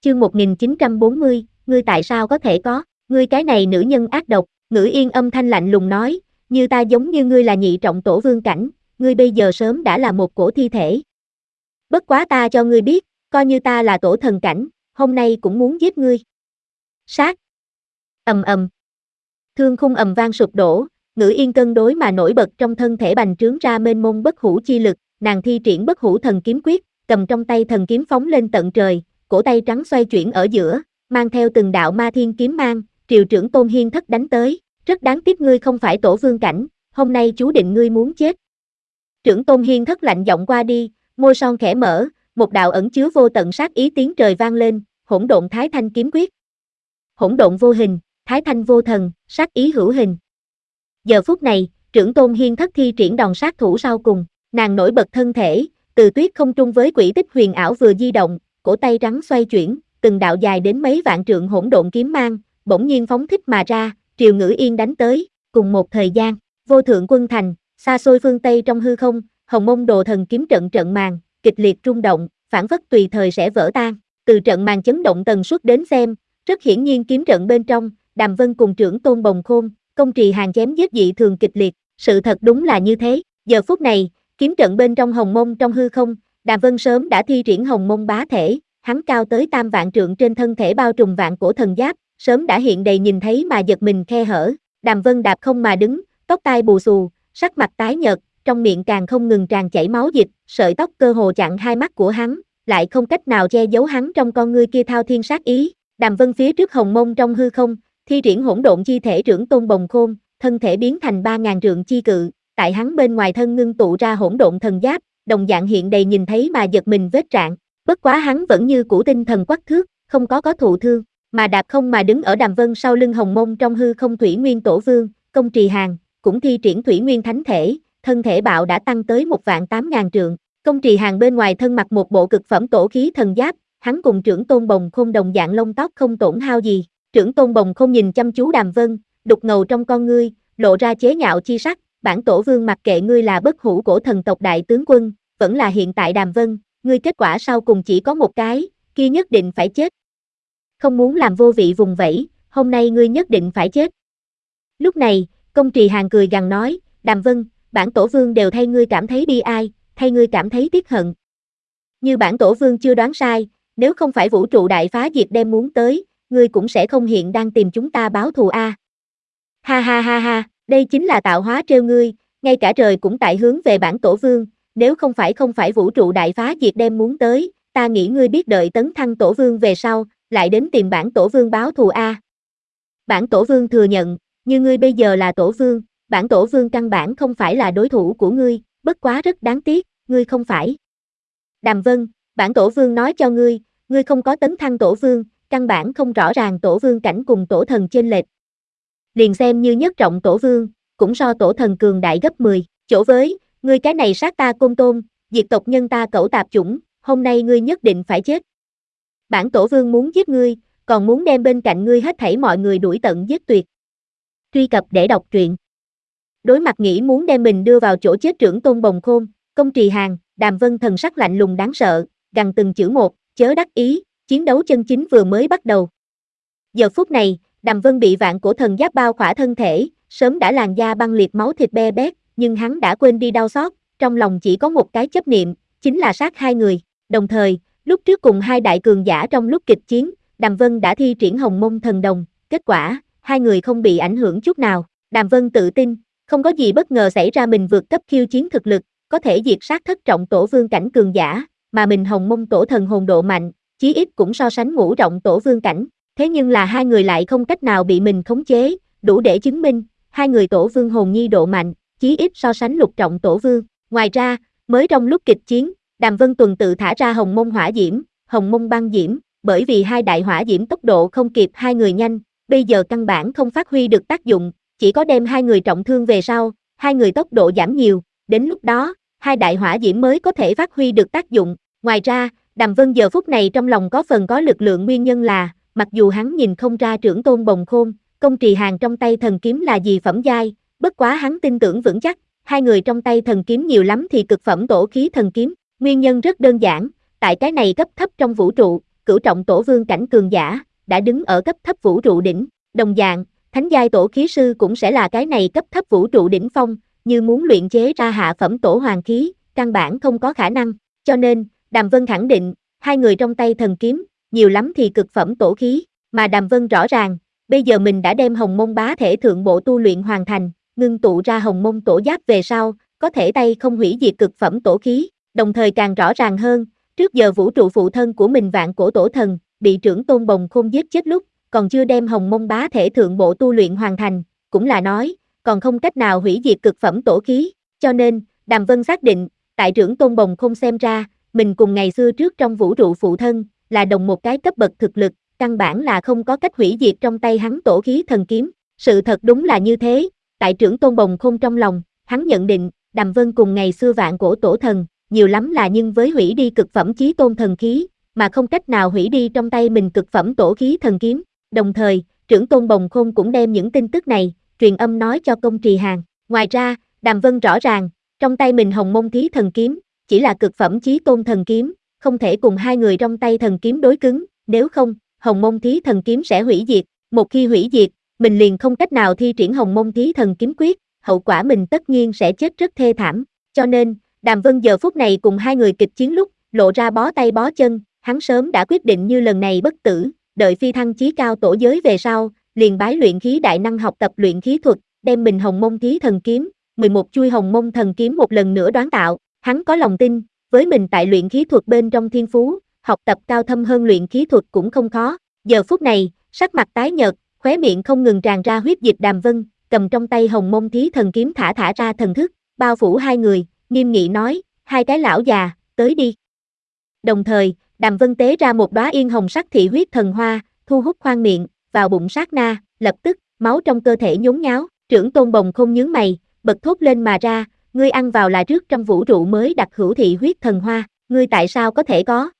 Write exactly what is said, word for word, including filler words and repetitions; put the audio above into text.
Chương một nghìn chín trăm bốn mươi, ngươi tại sao có thể có, ngươi cái này nữ nhân ác độc, Ngữ Yên âm thanh lạnh lùng nói, như ta giống như ngươi là nhị trọng tổ vương cảnh, ngươi bây giờ sớm đã là một cổ thi thể. Bất quá ta cho ngươi biết, coi như ta là tổ thần cảnh, hôm nay cũng muốn giết ngươi. Sát. Ầm ầm. Thương khung ầm vang sụp đổ, Ngữ Yên cân đối mà nổi bật trong thân thể bành trướng ra mênh mông bất hủ chi lực, nàng thi triển bất hủ thần kiếm quyết, cầm trong tay thần kiếm phóng lên tận trời, cổ tay trắng xoay chuyển ở giữa, mang theo từng đạo ma thiên kiếm mang, triều trưởng Tôn Hiên Thất đánh tới, rất đáng tiếc ngươi không phải tổ vương cảnh, hôm nay chú định ngươi muốn chết. Trưởng Tôn Hiên Thất lạnh giọng qua đi, môi son khẽ mở, một đạo ẩn chứa vô tận sát ý tiếng trời vang lên, hỗn độn thái thanh kiếm quyết. Hỗn độn vô hình, thái thanh vô thần, sát ý hữu hình. Giờ phút này, trưởng Tôn Hiên Thất thi triển đòn sát thủ sau cùng, nàng nổi bật thân thể, từ tuyết không trung với quỷ tích huyền ảo vừa di động, cổ tay trắng xoay chuyển, từng đạo dài đến mấy vạn trượng hỗn độn kiếm mang, bỗng nhiên phóng thích mà ra, triều Ngữ Yên đánh tới, cùng một thời gian, vô thượng quân thành, xa xôi phương Tây trong hư không, hồng mông đồ thần kiếm trận trận màn, kịch liệt rung động, phản phất tùy thời sẽ vỡ tan, từ trận màn chấn động tần suất đến xem, rất hiển nhiên kiếm trận bên trong, Đàm Vân cùng trưởng Tôn Bồng Khôn, Công Trì Hàn chém giết dị thường kịch liệt, sự thật đúng là như thế, giờ phút này, kiếm trận bên trong hồng mông trong hư không, Đàm Vân sớm đã thi triển hồng mông bá thể, hắn cao tới tam vạn trượng trên thân thể bao trùm vạn cổ thần giáp, sớm đã hiện đầy nhìn thấy mà giật mình khe hở, Đàm Vân đạp không mà đứng, tóc tai bù xù, sắc mặt tái nhợt, trong miệng càng không ngừng tràn chảy máu dịch, sợi tóc cơ hồ chặn hai mắt của hắn, lại không cách nào che giấu hắn trong con ngươi kia thao thiên sát ý. Đàm Vân phía trước hồng mông trong hư không, thi triển hỗn độn chi thể trưởng Tôn Bồng Khôn, thân thể biến thành ba ngàn trượng chi cự, tại hắn bên ngoài thân ngưng tụ ra hỗn độn thần giáp, đồng dạng hiện đầy nhìn thấy mà giật mình vết rạn, bất quá hắn vẫn như cũ tinh thần quắc thước, không có có thụ thương, mà đạp không mà đứng ở Đàm Vân sau lưng hồng mông trong hư không Thủy Nguyên Tổ Vương, Công Trì Hàn, cũng thi triển Thủy Nguyên Thánh Thể, thân thể bạo đã tăng tới một vạn tám ngàn trượng, Công Trì Hàn bên ngoài thân mặc một bộ cực phẩm tổ khí thần giáp, hắn cùng trưởng Tôn Bồng Khôn đồng dạng lông tóc không tổn hao gì, trưởng Tôn Bồng Khôn nhìn chăm chú Đàm Vân, đục ngầu trong con ngươi, lộ ra chế nhạo chi sắc, bản tổ vương mặc kệ ngươi là bất hủ cổ thần tộc đại tướng quân, vẫn là hiện tại Đàm Vân, ngươi kết quả sau cùng chỉ có một cái, kia nhất định phải chết. Không muốn làm vô vị vùng vẫy, hôm nay ngươi nhất định phải chết. Lúc này, Công Trì Hàn cười gằn nói, Đàm Vân, bản tổ vương đều thay ngươi cảm thấy bi ai, thay ngươi cảm thấy tiếc hận. Như bản tổ vương chưa đoán sai, nếu không phải vũ trụ đại phá diệt đem muốn tới, ngươi cũng sẽ không hiện đang tìm chúng ta báo thù a. Ha ha ha ha, đây chính là tạo hóa trêu ngươi, ngay cả trời cũng tại hướng về bản tổ vương, nếu không phải không phải vũ trụ đại phá diệt đem muốn tới, ta nghĩ ngươi biết đợi tấn thăng tổ vương về sau, lại đến tìm bản tổ vương báo thù a. Bản tổ vương thừa nhận, như ngươi bây giờ là tổ vương, bản tổ vương căn bản không phải là đối thủ của ngươi, bất quá rất đáng tiếc, ngươi không phải. Đàm Vân, bản tổ vương nói cho ngươi, ngươi không có tấn thăng tổ vương, căn bản không rõ ràng tổ vương cảnh cùng tổ thần chênh lệch. Liền xem như nhất trọng tổ vương, cũng so tổ thần cường đại gấp mười, chỗ với, ngươi cái này sát ta Côn Tôn, diệt tộc nhân ta cẩu tạp chủng, hôm nay ngươi nhất định phải chết. Bản tổ vương muốn giết ngươi, còn muốn đem bên cạnh ngươi hết thảy mọi người đuổi tận giết tuyệt. Truy cập để đọc truyện. Đối mặt nghĩ muốn đem mình đưa vào chỗ chết trưởng Tôn Bồng Khôn, Công Trì Hàn, Đàm Vân thần sắc lạnh lùng đáng sợ, gằn từng chữ một, chớ đắc ý, chiến đấu chân chính vừa mới bắt đầu. Giờ phút này, Đàm Vân bị vạn cổ thần giáp bao khỏa thân thể, sớm đã làn da băng liệt máu thịt be bét, nhưng hắn đã quên đi đau xót, trong lòng chỉ có một cái chấp niệm, chính là sát hai người. Đồng thời, lúc trước cùng hai đại cường giả trong lúc kịch chiến, Đàm Vân đã thi triển hồng mông thần đồng, kết quả, hai người không bị ảnh hưởng chút nào. Đàm Vân tự tin, không có gì bất ngờ xảy ra mình vượt cấp khiêu chiến thực lực, có thể diệt sát thất trọng tổ vương cảnh cường giả, mà mình hồng mông tổ thần hồn độ mạnh, chí ít cũng so sánh ngũ trọng tổ vương cảnh. Thế nhưng là hai người lại không cách nào bị mình khống chế, đủ để chứng minh, hai người tổ vương hồn nhi độ mạnh, chí ít so sánh lục trọng tổ vương. Ngoài ra, mới trong lúc kịch chiến, Đàm Vân tuần tự thả ra hồng mông hỏa diễm, hồng mông băng diễm, bởi vì hai đại hỏa diễm tốc độ không kịp hai người nhanh, bây giờ căn bản không phát huy được tác dụng, chỉ có đem hai người trọng thương về sau, hai người tốc độ giảm nhiều, đến lúc đó, hai đại hỏa diễm mới có thể phát huy được tác dụng. Ngoài ra, Đàm Vân giờ phút này trong lòng có phần có lực lượng nguyên nhân là, mặc dù hắn nhìn không ra trưởng Tôn Bồng Khôn, Công Trì Hàn trong tay thần kiếm là gì phẩm giai, bất quá hắn tin tưởng vững chắc, hai người trong tay thần kiếm nhiều lắm thì cực phẩm tổ khí thần kiếm, nguyên nhân rất đơn giản, tại cái này cấp thấp trong vũ trụ, cửu trọng tổ vương cảnh cường giả, đã đứng ở cấp thấp vũ trụ đỉnh, đồng dạng, thánh giai tổ khí sư cũng sẽ là cái này cấp thấp vũ trụ đỉnh phong, như muốn luyện chế ra hạ phẩm tổ hoàng khí, căn bản không có khả năng, cho nên, Đàm Vân khẳng định, hai người trong tay thần kiếm, nhiều lắm thì cực phẩm tổ khí, mà Đàm Vân rõ ràng, bây giờ mình đã đem hồng môn bá thể thượng bộ tu luyện hoàn thành, ngưng tụ ra hồng môn tổ giáp về sau, có thể tay không hủy diệt cực phẩm tổ khí, đồng thời càng rõ ràng hơn, trước giờ vũ trụ phụ thân của mình vạn cổ tổ thần, bị trưởng tôn bồng khôn giết chết lúc, còn chưa đem hồng môn bá thể thượng bộ tu luyện hoàn thành, cũng là nói, còn không cách nào hủy diệt cực phẩm tổ khí, cho nên, Đàm Vân xác định, tại trưởng tôn bồng khôn xem ra, mình cùng ngày xưa trước trong vũ trụ phụ thân, là đồng một cái cấp bậc thực lực, căn bản là không có cách hủy diệt trong tay hắn tổ khí thần kiếm, sự thật đúng là như thế, tại trưởng tôn bồng khôn trong lòng, hắn nhận định, Đàm Vân cùng ngày xưa vạn cổ tổ thần, nhiều lắm là nhưng với hủy đi cực phẩm chí tôn thần khí, mà không cách nào hủy đi trong tay mình cực phẩm tổ khí thần kiếm, đồng thời, trưởng tôn bồng khôn cũng đem những tin tức này, truyền âm nói cho công trì hàng, ngoài ra, Đàm Vân rõ ràng, trong tay mình hồng môn thí thần kiếm, chỉ là cực phẩm chí tôn thần kiếm, không thể cùng hai người trong tay thần kiếm đối cứng, nếu không, hồng môn thí thần kiếm sẽ hủy diệt, một khi hủy diệt, mình liền không cách nào thi triển hồng môn thí thần kiếm quyết, hậu quả mình tất nhiên sẽ chết rất thê thảm, cho nên, Đàm Vân giờ phút này cùng hai người kịch chiến lúc, lộ ra bó tay bó chân, hắn sớm đã quyết định như lần này bất tử, đợi phi thăng chí cao tổ giới về sau, liền bái luyện khí đại năng học tập luyện khí thuật, đem mình hồng môn thí thần kiếm, mười một chuôi hồng môn thần kiếm một lần nữa đoán tạo, hắn có lòng tin, với mình tại luyện khí thuật bên trong thiên phú, học tập cao thâm hơn luyện khí thuật cũng không khó, giờ phút này, sắc mặt tái nhợt, khóe miệng không ngừng tràn ra huyết dịch. Đàm Vân, cầm trong tay hồng môn thí thần kiếm thả thả ra thần thức, bao phủ hai người, nghiêm nghị nói, hai cái lão già, tới đi. Đồng thời, Đàm Vân tế ra một đóa yên hồng sắc thị huyết thần hoa, thu hút khoang miệng, vào bụng sát na, lập tức, máu trong cơ thể nhốn nháo, trưởng tôn bồng không nhướng mày, bật thốt lên mà ra, ngươi ăn vào là trước trăm vũ trụ mới đặc hữu thị huyết thần hoa, ngươi tại sao có thể có?